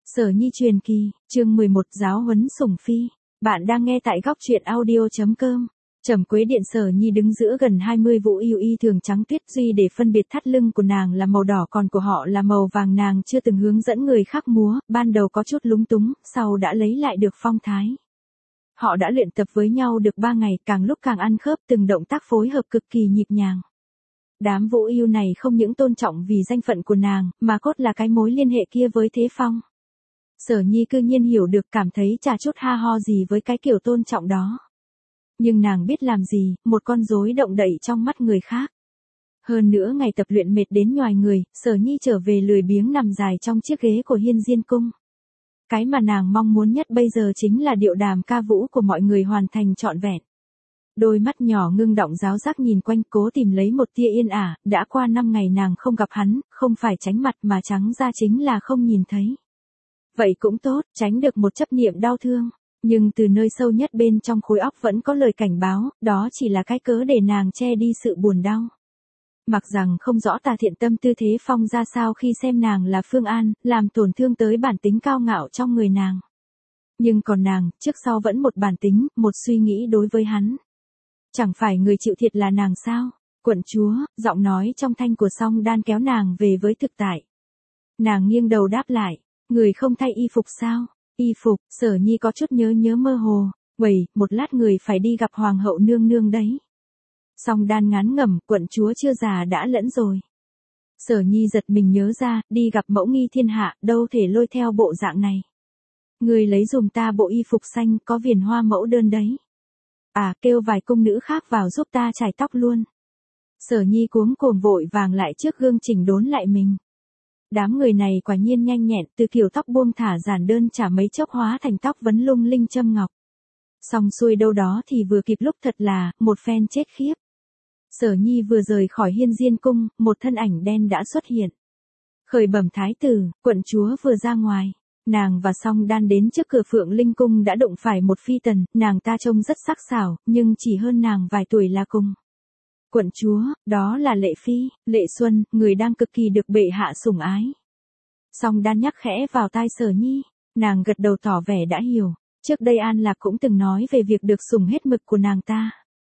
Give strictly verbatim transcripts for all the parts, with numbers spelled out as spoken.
Sở Nhi truyền kỳ, chương mười một giáo huấn sủng phi. Bạn đang nghe tại góc truyện audio chấm com. Trầm Quế Điện. Sở Nhi đứng giữa gần hai mươi vũ yêu y thường trắng tuyết, duy để phân biệt thắt lưng của nàng là màu đỏ còn của họ là màu vàng. Nàng chưa từng hướng dẫn người khác múa, ban đầu có chút lúng túng, sau đã lấy lại được phong thái. Họ đã luyện tập với nhau được ba ngày, càng lúc càng ăn khớp, từng động tác phối hợp cực kỳ nhịp nhàng. Đám vũ yêu này không những tôn trọng vì danh phận của nàng, mà cốt là cái mối liên hệ kia với Thế Phong. Sở Nhi cư nhiên hiểu được, cảm thấy chả chút ha ho gì với cái kiểu tôn trọng đó. Nhưng nàng biết làm gì, một con rối động đậy trong mắt người khác. Hơn nữa ngày tập luyện mệt đến nhoài người, Sở Nhi trở về lười biếng nằm dài trong chiếc ghế của Hiên Diên Cung. Cái mà nàng mong muốn nhất bây giờ chính là điệu đàm ca vũ của mọi người hoàn thành trọn vẹn. Đôi mắt nhỏ ngưng động giáo giác nhìn quanh, cố tìm lấy một tia yên ả. Đã qua năm ngày nàng không gặp hắn, không phải tránh mặt mà trắng ra chính là không nhìn thấy. Vậy cũng tốt, tránh được một chấp niệm đau thương. Nhưng từ nơi sâu nhất bên trong khối óc vẫn có lời cảnh báo, đó chỉ là cái cớ để nàng che đi sự buồn đau. Mặc rằng không rõ tà thiện tâm tư Thế Phong ra sao khi xem nàng là Phương An, làm tổn thương tới bản tính cao ngạo trong người nàng. Nhưng còn nàng, trước sau vẫn một bản tính, một suy nghĩ đối với hắn. Chẳng phải người chịu thiệt là nàng sao? Quận chúa, giọng nói trong thanh của Song Đan kéo nàng về với thực tại. Nàng nghiêng đầu đáp lại, người không thay y phục sao? Y phục, Sở Nhi có chút nhớ nhớ mơ hồ. Quẩy, một lát người phải đi gặp hoàng hậu nương nương đấy. Song Đan ngán ngẩm, quận chúa chưa già đã lẫn rồi. Sở Nhi giật mình nhớ ra, đi gặp mẫu nghi thiên hạ, đâu thể lôi theo bộ dạng này. Người lấy dùm ta bộ y phục xanh, có viền hoa mẫu đơn đấy. À, kêu vài cung nữ khác vào giúp ta chải tóc luôn. Sở Nhi cuống cuồng vội vàng lại trước gương chỉnh đốn lại mình. Đám người này quả nhiên nhanh nhẹn, từ kiểu tóc buông thả giản đơn chả mấy chốc hóa thành tóc vấn lung linh châm ngọc. Xong xuôi đâu đó thì vừa kịp lúc thật là, một phen chết khiếp. Sở Nhi vừa rời khỏi Hiên Diên Cung, một thân ảnh đen đã xuất hiện. Khởi bẩm thái tử, quận chúa vừa ra ngoài. Nàng và Song Đan đến trước cửa Phượng Linh Cung đã đụng phải một phi tần, nàng ta trông rất sắc sảo, nhưng chỉ hơn nàng vài tuổi là cùng. Quận chúa, đó là Lệ Phi, Lệ Xuân, người đang cực kỳ được bệ hạ sủng ái. Song Đan nhắc khẽ vào tai Sở Nhi, nàng gật đầu tỏ vẻ đã hiểu, trước đây An Lạc cũng từng nói về việc được sủng hết mực của nàng ta.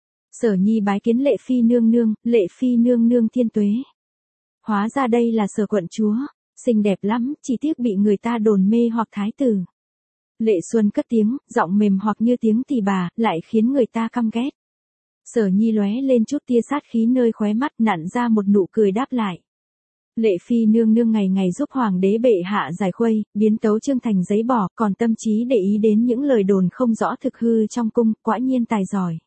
Sở Nhi bái kiến Lệ Phi nương nương, Lệ Phi nương nương thiên tuế. Hóa ra đây là Sở quận chúa, xinh đẹp lắm, chỉ tiếc bị người ta đồn mê hoặc thái tử. Lệ Xuân cất tiếng, giọng mềm hoặc như tiếng tỳ bà, lại khiến người ta căm ghét. Sở Nhi lóe lên chút tia sát khí nơi khóe mắt, nặn ra một nụ cười đáp lại. Lệ Phi nương nương ngày ngày giúp hoàng đế bệ hạ giải khuây, biến tấu chương thành giấy bỏ, còn tâm trí để ý đến những lời đồn không rõ thực hư trong cung, quả nhiên tài giỏi.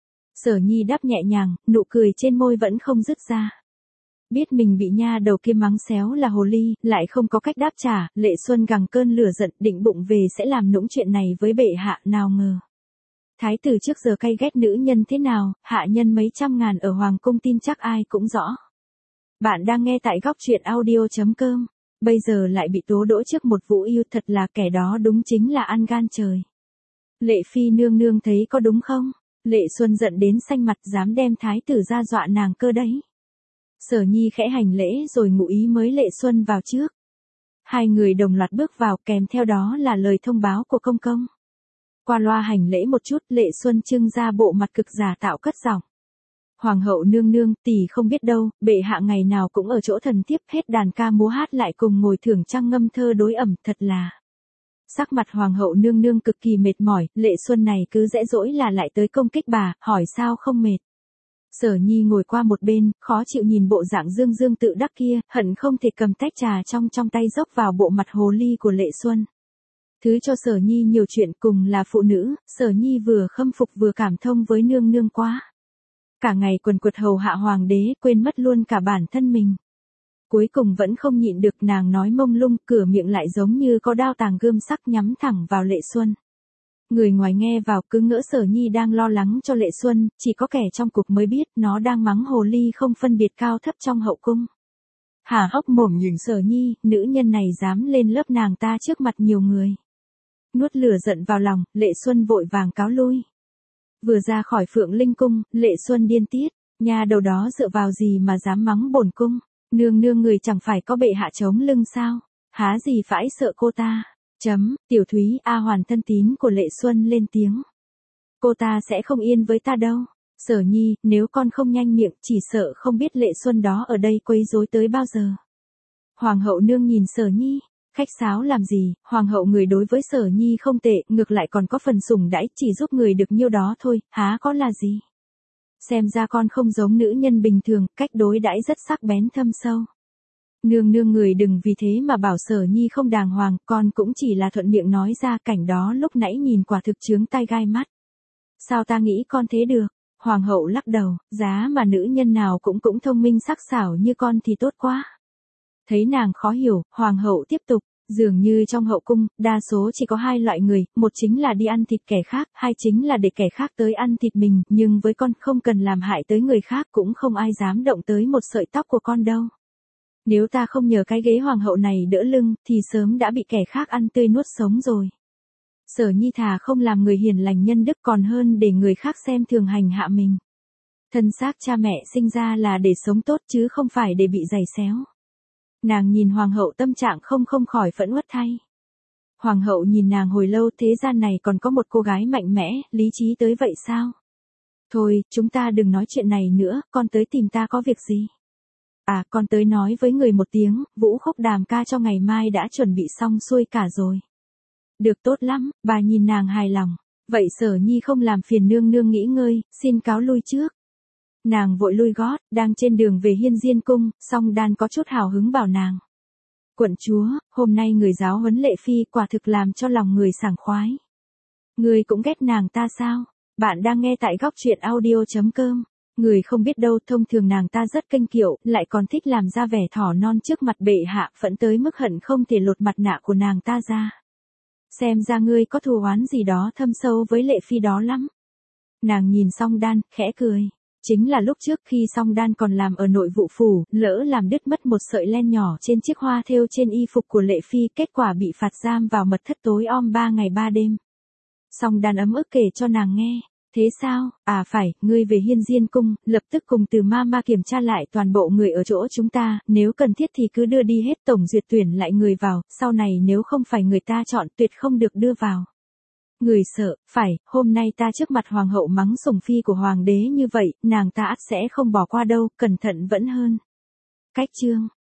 Sở Nhi đáp nhẹ nhàng, nụ cười trên môi vẫn không dứt ra. Biết mình bị nha đầu kia mắng xéo là hồ ly, lại không có cách đáp trả, Lệ Xuân gằng cơn lửa giận, định bụng về sẽ làm nũng chuyện này với bệ hạ, nào ngờ. Thái tử trước giờ cay ghét nữ nhân thế nào, hạ nhân mấy trăm ngàn ở hoàng cung tin chắc ai cũng rõ. Bạn đang nghe tại góc truyện audio chấm com, bây giờ lại bị tố đỗ trước một vũ yêu, thật là kẻ đó đúng chính là ăn gan trời. Lệ Phi nương nương thấy có đúng không? Lệ Xuân giận đến xanh mặt, dám đem thái tử ra dọa nàng cơ đấy. Sở Nhi khẽ hành lễ rồi ngụ ý mới Lệ Xuân vào trước. Hai người đồng loạt bước vào, kèm theo đó là lời thông báo của công công. Qua loa hành lễ một chút, Lệ Xuân trưng ra bộ mặt cực giả tạo cất giọng. Hoàng hậu nương nương, tỷ không biết đâu, bệ hạ ngày nào cũng ở chỗ thần thiếp, hết đàn ca múa hát lại cùng ngồi thưởng trăng ngâm thơ đối ẩm, thật là. Sắc mặt hoàng hậu nương nương cực kỳ mệt mỏi, Lệ Xuân này cứ dễ dỗi là lại tới công kích bà, hỏi sao không mệt. Sở Nhi ngồi qua một bên, khó chịu nhìn bộ dạng dương dương tự đắc kia, hận không thể cầm tách trà trong trong tay dốc vào bộ mặt hồ ly của Lệ Xuân. Thứ cho Sở Nhi nhiều chuyện, cùng là phụ nữ, Sở Nhi vừa khâm phục vừa cảm thông với nương nương quá. Cả ngày quần quật hầu hạ hoàng đế, quên mất luôn cả bản thân mình. Cuối cùng vẫn không nhịn được, nàng nói mông lung, cửa miệng lại giống như có đao tàng gươm sắc nhắm thẳng vào Lệ Xuân. Người ngoài nghe vào cứ ngỡ Sở Nhi đang lo lắng cho Lệ Xuân, chỉ có kẻ trong cuộc mới biết nó đang mắng hồ ly không phân biệt cao thấp trong hậu cung. Hả hốc mồm nhìn Sở Nhi, nữ nhân này dám lên lớp nàng ta trước mặt nhiều người. Nuốt lửa giận vào lòng, Lệ Xuân vội vàng cáo lui. Vừa ra khỏi Phượng Linh Cung, Lệ Xuân điên tiết, nhà đầu đó dựa vào gì mà dám mắng bổn cung, nương nương người chẳng phải có bệ hạ chống lưng sao, há gì phải sợ cô ta. Chấm, Tiểu Thúy A Hoàn thân tín của Lệ Xuân lên tiếng. Cô ta sẽ không yên với ta đâu. Sở Nhi, nếu con không nhanh miệng, chỉ sợ không biết Lệ Xuân đó ở đây quấy rối tới bao giờ. Hoàng hậu nương nhìn Sở Nhi, khách sáo làm gì, hoàng hậu người đối với Sở Nhi không tệ, ngược lại còn có phần sủng đãi, chỉ giúp người được nhiêu đó thôi, há có là gì. Xem ra con không giống nữ nhân bình thường, cách đối đãi rất sắc bén thâm sâu. Nương nương người đừng vì thế mà bảo Sở Nhi không đàng hoàng, con cũng chỉ là thuận miệng nói ra, cảnh đó lúc nãy nhìn quả thực chướng tai gai mắt. Sao ta nghĩ con thế được? Hoàng hậu lắc đầu, giá mà nữ nhân nào cũng cũng thông minh sắc sảo như con thì tốt quá. Thấy nàng khó hiểu, hoàng hậu tiếp tục, dường như trong hậu cung, đa số chỉ có hai loại người, một chính là đi ăn thịt kẻ khác, hai chính là để kẻ khác tới ăn thịt mình, nhưng với con không cần làm hại tới người khác, cũng không ai dám động tới một sợi tóc của con đâu. Nếu ta không nhờ cái ghế hoàng hậu này đỡ lưng, thì sớm đã bị kẻ khác ăn tươi nuốt sống rồi. Sở Nhi thà không làm người hiền lành nhân đức còn hơn để người khác xem thường hành hạ mình. Thân xác cha mẹ sinh ra là để sống tốt chứ không phải để bị giày xéo. Nàng nhìn hoàng hậu tâm trạng không không khỏi phẫn uất thay. Hoàng hậu nhìn nàng hồi lâu, thế gian này còn có một cô gái mạnh mẽ, lý trí tới vậy sao? Thôi, chúng ta đừng nói chuyện này nữa, con tới tìm ta có việc gì? À, con tới nói với người một tiếng, vũ khúc đàm ca cho ngày mai đã chuẩn bị xong xuôi cả rồi. Được, tốt lắm, bà nhìn nàng hài lòng. Vậy Sở Nhi không làm phiền nương nương nghỉ ngơi, xin cáo lui trước. Nàng vội lui gót, đang trên đường về Hiên Diên cung, Song Đan có chút hào hứng bảo nàng. Quận chúa, hôm nay người giáo huấn Lệ Phi quả thực làm cho lòng người sảng khoái. Người cũng ghét nàng ta sao? Bạn đang nghe tại góc truyện audio chấm com. Người không biết đâu, thông thường nàng ta rất kênh kiệu, lại còn thích làm ra vẻ thỏ non trước mặt bệ hạ, phẫn tới mức hận không thể lột mặt nạ của nàng ta ra. Xem ra ngươi có thù oán gì đó thâm sâu với Lệ Phi đó lắm. Nàng nhìn Song Đan, khẽ cười. Chính là lúc trước khi Song Đan còn làm ở nội vụ phủ, lỡ làm đứt mất một sợi len nhỏ trên chiếc hoa thêu trên y phục của Lệ Phi, kết quả bị phạt giam vào mật thất tối om ba ngày ba đêm. Song Đan ấm ức kể cho nàng nghe. Thế sao? À phải, ngươi về Hiên Diên cung, lập tức cùng Từ Ma Ma kiểm tra lại toàn bộ người ở chỗ chúng ta, nếu cần thiết thì cứ đưa đi hết tổng duyệt tuyển lại người vào, sau này nếu không phải người ta chọn tuyệt không được đưa vào. Người sợ, phải, hôm nay ta trước mặt hoàng hậu mắng sủng phi của hoàng đế như vậy, nàng ta ắt sẽ không bỏ qua đâu, cẩn thận vẫn hơn. Cách chương